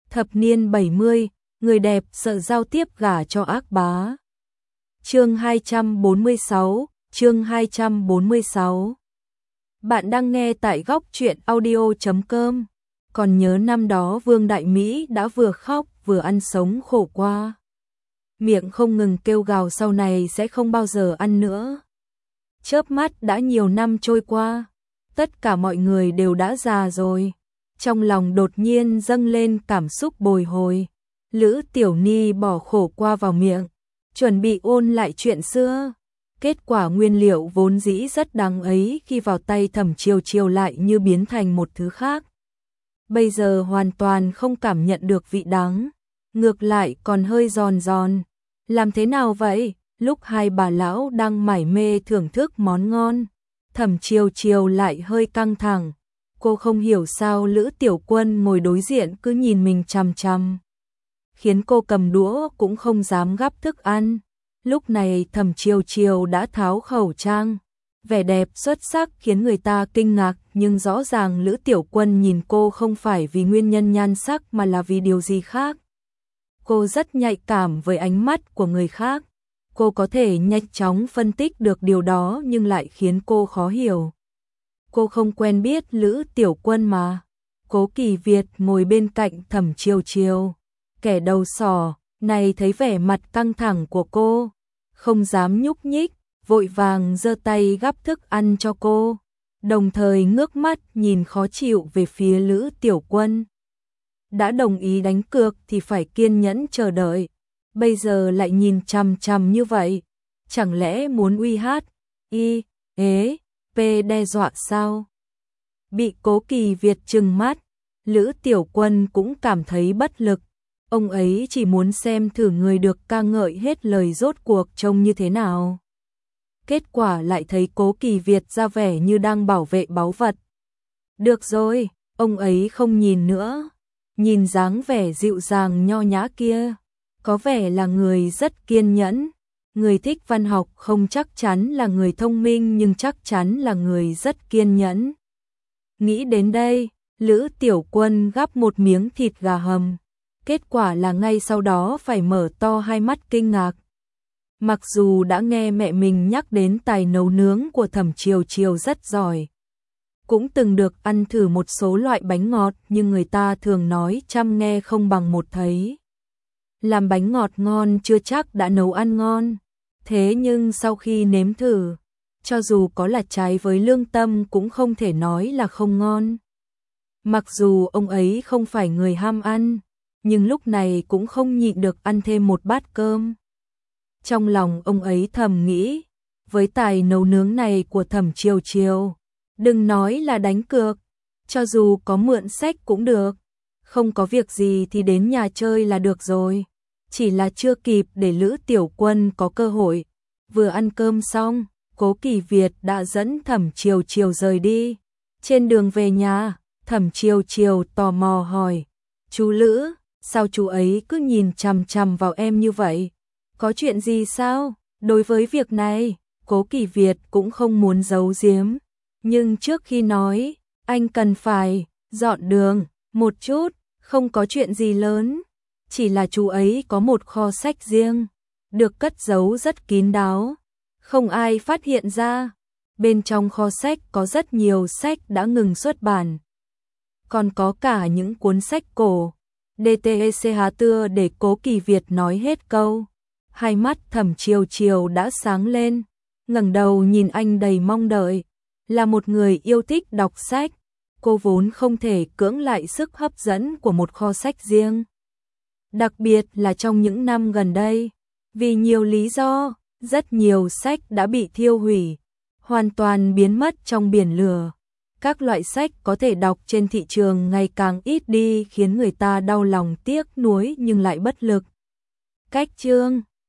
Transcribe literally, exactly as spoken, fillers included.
Thập niên bảy mươi, người đẹp sợ giao tiếp gả cho ác bá. Chương hai trăm bốn mươi sáu, chương hai trăm bốn mươi sáu. Bạn đang nghe tại góc truyện audio chấm com. Còn nhớ năm đó Vương Đại Mỹ đã vừa khóc vừa ăn sống khổ qua. Miệng không ngừng kêu gào sau này sẽ không bao giờ ăn nữa. Chớp mắt đã nhiều năm trôi qua, tất cả mọi người đều đã già rồi. Trong lòng đột nhiên dâng lên cảm xúc bồi hồi. Lữ Tiểu Ni bỏ khổ qua vào miệng, chuẩn bị ôn lại chuyện xưa. Kết quả nguyên liệu vốn dĩ rất đáng ấy khi vào tay Thẩm Chiêu Chiêu lại như biến thành một thứ khác. Bây giờ hoàn toàn không cảm nhận được vị đắng, ngược lại còn hơi giòn giòn. Làm thế nào vậy? Lúc hai bà lão đang mải mê thưởng thức món ngon, Thẩm Chiêu Chiêu lại hơi căng thẳng. Cô không hiểu sao Lữ Tiểu Quân ngồi đối diện cứ nhìn mình chằm chằm, khiến cô cầm đũa cũng không dám gắp thức ăn. Lúc này Thẩm Chiêu Chiêu đã tháo khẩu trang, vẻ đẹp xuất sắc khiến người ta kinh ngạc, nhưng rõ ràng Lữ Tiểu Quân nhìn cô không phải vì nguyên nhân nhan sắc mà là vì điều gì khác. Cô rất nhạy cảm với ánh mắt của người khác, cô có thể nhanh chóng phân tích được điều đó nhưng lại khiến cô khó hiểu. Cô không quen biết Lữ Tiểu Quân mà. Cố Kỳ Việt ngồi bên cạnh Thẩm Chiêu Chiêu, kẻ đầu sỏ này thấy vẻ mặt căng thẳng của cô, không dám nhúc nhích, vội vàng giơ tay gắp thức ăn cho cô, đồng thời ngước mắt nhìn khó chịu về phía Lữ Tiểu Quân. Đã đồng ý đánh cược thì phải kiên nhẫn chờ đợi, bây giờ lại nhìn chằm chằm như vậy, chẳng lẽ muốn uy hát, y, ế, p đe dọa sao? Bị Cố Kỳ Việt trừng mắt, Lữ Tiểu Quân cũng cảm thấy bất lực. Ông ấy chỉ muốn xem thử người được ca ngợi hết lời rốt cuộc trông như thế nào. Kết quả lại thấy Cố Kỳ Việt ra vẻ như đang bảo vệ báu vật. Được rồi, ông ấy không nhìn nữa. Nhìn dáng vẻ dịu dàng nho nhã kia, có vẻ là người rất kiên nhẫn. Người thích văn học không chắc chắn là người thông minh nhưng chắc chắn là người rất kiên nhẫn. Nghĩ đến đây, Lữ Tiểu Quân gắp một miếng thịt gà hầm. Kết quả là ngay sau đó phải mở to hai mắt kinh ngạc. Mặc dù đã nghe mẹ mình nhắc đến tài nấu nướng của Thẩm Chiêu Chiêu rất giỏi, cũng từng được ăn thử một số loại bánh ngọt, nhưng người ta thường nói trăm nghe không bằng một thấy. Làm bánh ngọt ngon chưa chắc đã nấu ăn ngon. Thế nhưng sau khi nếm thử, cho dù có là trái với lương tâm cũng không thể nói là không ngon. Mặc dù ông ấy không phải người ham ăn, nhưng lúc này cũng không nhịn được ăn thêm một bát cơm. Trong lòng ông ấy thầm nghĩ, với tài nấu nướng này của Thẩm Chiêu Chiêu, đừng nói là đánh cược, cho dù có mượn sách cũng được, không có việc gì thì đến nhà chơi là được rồi. Chỉ là chưa kịp để Lữ Tiểu Quân có cơ hội. Vừa ăn cơm xong, Cố Kỳ Việt đã dẫn Thẩm Chiêu Chiêu rời đi. Trên đường về nhà, Thẩm Chiêu Chiêu tò mò hỏi, chú Lữ, sao chú ấy cứ nhìn chằm chằm vào em như vậy? Có chuyện gì sao? Đối với việc này, Cố Kỳ Việt cũng không muốn giấu giếm. Nhưng trước khi nói, anh cần phải dọn đường một chút, không có chuyện gì lớn. Chỉ là chú ấy có một kho sách riêng, được cất giấu rất kín đáo, không ai phát hiện ra. Bên trong kho sách có rất nhiều sách đã ngừng xuất bản, còn có cả những cuốn sách cổ. đê tê e xê há tưa để Cố Kỳ Việt nói hết câu, hai mắt Thẩm Chiêu Chiêu đã sáng lên, ngẩng đầu nhìn anh đầy mong đợi. Là một người yêu thích đọc sách, cô vốn không thể cưỡng lại sức hấp dẫn của một kho sách riêng. Đặc biệt là trong những năm gần đây, vì nhiều lý do, rất nhiều sách đã bị thiêu hủy, hoàn toàn biến mất trong biển lửa. Các loại sách có thể đọc trên thị trường ngày càng ít đi khiến người ta đau lòng tiếc nuối nhưng lại bất lực. Cách chương